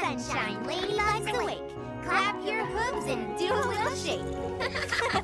sunshine, ladybugs awake. Clap your hooves and do a little shake.